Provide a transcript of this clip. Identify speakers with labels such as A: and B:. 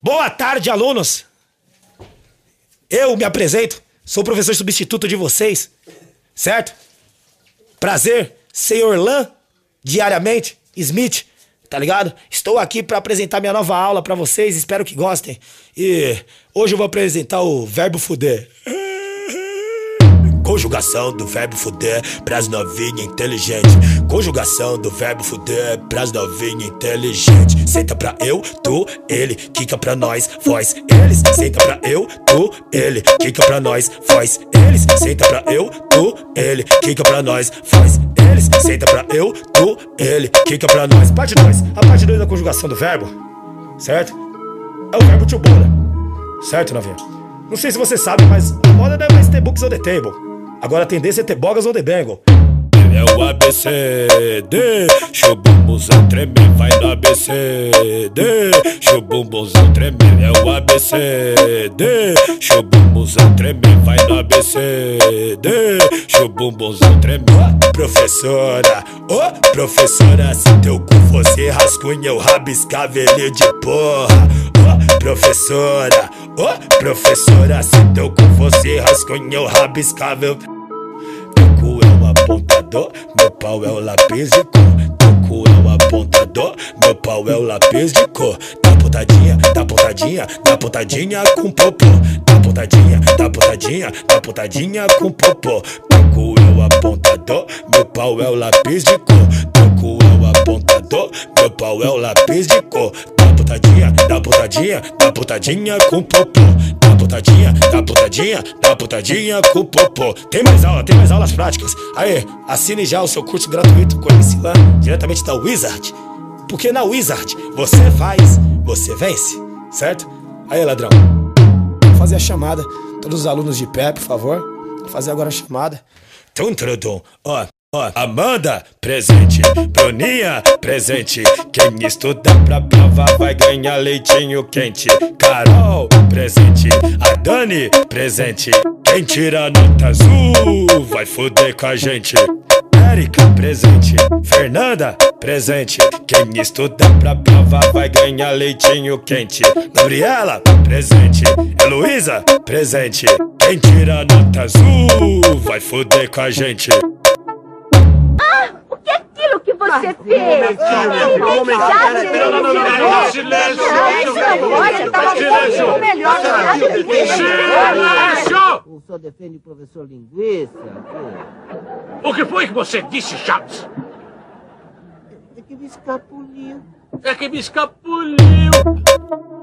A: Boa tarde, alunos! Eu me apresento, sou o professor substituto de vocês, certo? Prazer, senhor Lan, diariamente, Smith, tá ligado? Estou aqui pra apresentar minha nova aula pra vocês, espero que gostem. E hoje eu vou apresentar o verbo fuder. Conjugação do verbo fuder pras novinha inteligente. Conjugação do verbo fuder pras novinha inteligente. Senta pra eu, tu, ele, quica pra nós, voz, eles. Senta pra eu, tu, ele, quica pra nós, voz, eles. Senta pra eu, tu, ele, quica pra nós, voz, eles. Senta pra eu, tu, ele, quica pra nós. Parte 2. A parte 2 da conjugação do verbo, certo? É o verbo to bora, certo, novinha? Não sei se você sabe, mas a moda não é mais ter books on the table. Agora a tendência é ter bogas ou the bangle. É o ABCD, show bumbumzão tremer, vai no ABCD, show bumbumzão tremer. É o ABCD, show bumbumzão tremer, vai no ABCD, show bumbumzão tremer. Professora, professora, se teu cu fosse rascunha eu rabiscava ele de porra. Professora, professora, se teu cu fosse rascunha eu rabiscava eu... Teu cu é um apontador, meu pau é o lápis de cor. Teu cu é um apontador, meu pau é o lápis de cor. Dá pontadinha, dá pontadinha, dá pontadinha com popô. Dá pontadinha, dá pontadinha, dá pontadinha com popô. Teu cu é o apontador, meu pau é o lápis de cor. Teu cu é o apontador, meu pau é o lápis de cor. Dá pontadinha, dá pontadinha, dá pontadinha com popô. Dá pontadinha, dá pontadinha, dá pontadinha com popô. Tem mais aulas práticas. Aê, assine já o seu curso gratuito com a MC Lan, diretamente da Wizard. Porque na Wizard você faz, você vence, certo? Aí, ladrão, vou fazer a chamada. Todos os alunos de pé, por favor. Vou fazer agora a chamada. Amanda, presente. Bruninha, presente. Quem estuda pra prova vai ganhar leitinho quente. Carol, presente. A Dani, presente. Quem tira nota azul vai foder com a gente. Érica, presente. Fernanda, presente. Quem estuda pra prova vai ganhar leitinho quente. Gabriela, presente. Heloísa, presente. Quem tira nota azul vai foder com a gente.
B: O que é aquilo que você fez?
C: O senhor defende o professor Linguiça?
D: O que foi que você disse, Chaves?
C: É que me escapuliu.
D: É que me escapuliu.